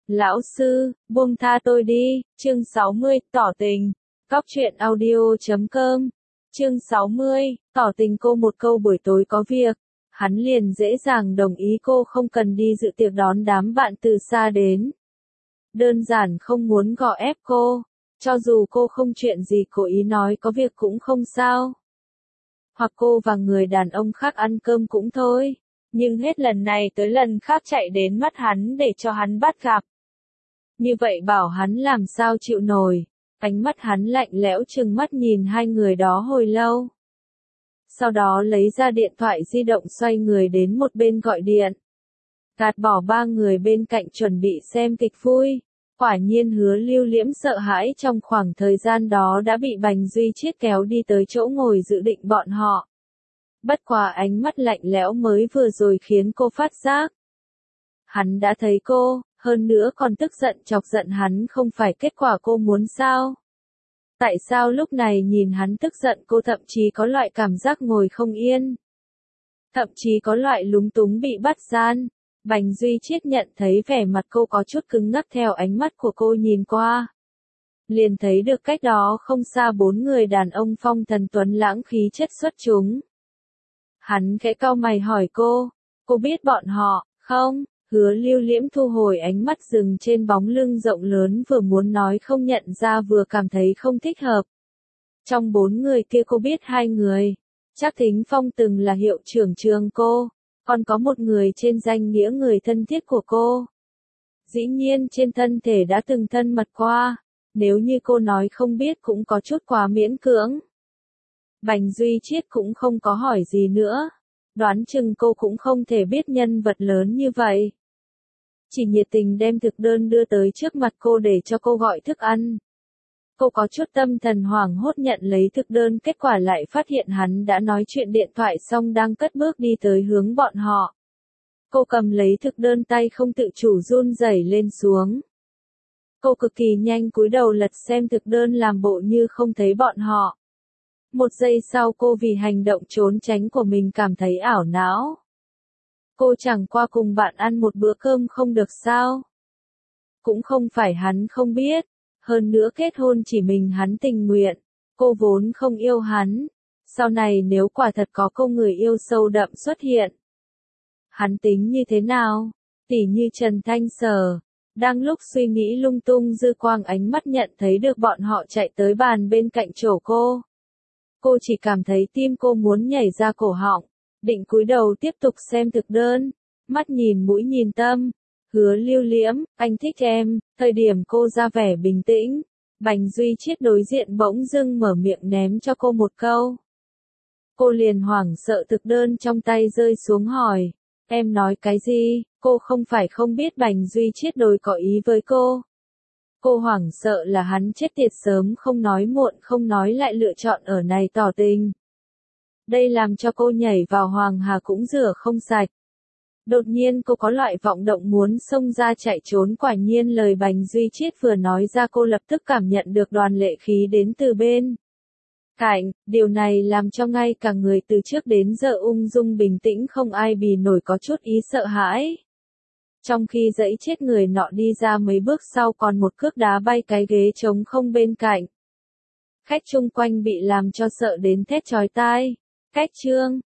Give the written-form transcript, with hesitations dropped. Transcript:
Lão sư, buông tha tôi đi, chương 60, tỏ tình. Góc truyện audio.com. Chương 60, tỏ tình cô một câu buổi tối có việc. Hắn liền dễ dàng đồng ý cô không cần đi dự tiệc đón đám bạn từ xa đến. Đơn giản không muốn gò ép cô, cho dù cô không chuyện gì cố ý nói có việc cũng không sao. Hoặc cô và người đàn ông khác ăn cơm cũng thôi, nhưng hết lần này tới lần khác chạy đến mắt hắn để cho hắn bắt gặp. Như vậy bảo hắn làm sao chịu nổi, ánh mắt hắn lạnh lẽo trừng mắt nhìn hai người đó hồi lâu. Sau đó lấy ra điện thoại di động xoay người đến một bên gọi điện. Gạt bỏ ba người bên cạnh chuẩn bị xem kịch vui. Quả nhiên Hứa Lưu Liễm sợ hãi trong khoảng thời gian đó đã bị Bành Duy Chiết kéo đi tới chỗ ngồi dự định bọn họ. Bất quá ánh mắt lạnh lẽo mới vừa rồi khiến cô phát giác. Hắn đã thấy cô, hơn nữa còn tức giận chọc giận hắn không phải kết quả cô muốn sao? Tại sao lúc này nhìn hắn tức giận cô thậm chí có loại cảm giác ngồi không yên? Thậm chí có loại lúng túng bị bắt gian. Bành Duy Chiết nhận thấy vẻ mặt cô có chút cứng ngắc theo ánh mắt của cô nhìn qua. Liền thấy được cách đó không xa bốn người đàn ông phong thần tuấn lãng khí chất xuất chúng. Hắn khẽ cau mày hỏi cô biết bọn họ, không? Hứa Lưu Liễm thu hồi ánh mắt dừng trên bóng lưng rộng lớn vừa muốn nói không nhận ra vừa cảm thấy không thích hợp. Trong bốn người kia cô biết hai người. Trác Thính Phong từng là hiệu trưởng trường cô, còn có một người trên danh nghĩa người thân thiết của cô. Dĩ nhiên trên thân thể đã từng thân mật qua, nếu như cô nói không biết cũng có chút quá miễn cưỡng. Bành Duy Chiết cũng không có hỏi gì nữa, đoán chừng cô cũng không thể biết nhân vật lớn như vậy. Chỉ nhiệt tình đem thực đơn đưa tới trước mặt cô để cho cô gọi thức ăn. Cô có chút tâm thần hoảng hốt nhận lấy thực đơn, kết quả lại phát hiện hắn đã nói chuyện điện thoại xong đang cất bước đi tới hướng bọn họ. Cô cầm lấy thực đơn tay không tự chủ run rẩy lên xuống. Cô cực kỳ nhanh cúi đầu lật xem thực đơn làm bộ như không thấy bọn họ. Một giây sau cô vì hành động trốn tránh của mình cảm thấy ảo não. Cô chẳng qua cùng bạn ăn một bữa cơm không được sao? Cũng không phải hắn không biết, hơn nữa kết hôn chỉ mình hắn tình nguyện, cô vốn không yêu hắn. Sau này nếu quả thật có cô người yêu sâu đậm xuất hiện, hắn tính như thế nào? Tỉ như Trần Thanh Sở. Đang lúc suy nghĩ lung tung dư quang ánh mắt nhận thấy được bọn họ chạy tới bàn bên cạnh chỗ cô. Cô chỉ cảm thấy tim cô muốn nhảy ra cổ họng, định cúi đầu tiếp tục xem thực đơn, mắt nhìn mũi nhìn tâm. Hứa Lưu Liễm, anh thích em. Thời điểm cô ra vẻ bình tĩnh, Bành Duy Chiết đối diện bỗng dưng mở miệng ném cho cô một câu. Cô liền hoảng sợ thực đơn trong tay rơi xuống hỏi, em nói cái gì? Cô không phải không biết Bành Duy Chiết đối có ý với cô. Cô hoảng sợ là hắn chết tiệt sớm không nói muộn không nói lại lựa chọn ở này tỏ tình. Đây làm cho cô nhảy vào hoàng hà cũng rửa không sạch. Đột nhiên cô có loại vọng động muốn xông ra chạy trốn, quả nhiên lời Bành Duy Chiết vừa nói ra cô lập tức cảm nhận được đoàn lệ khí đến từ bên cạnh, điều này làm cho ngay cả người từ trước đến giờ ung dung bình tĩnh không ai bì nổi có chút ý sợ hãi. Trong khi dẫy chết người nọ đi ra mấy bước sau còn một cước đá bay cái ghế trống không bên cạnh. Khách chung quanh bị làm cho sợ đến thét chói tai. Cách chương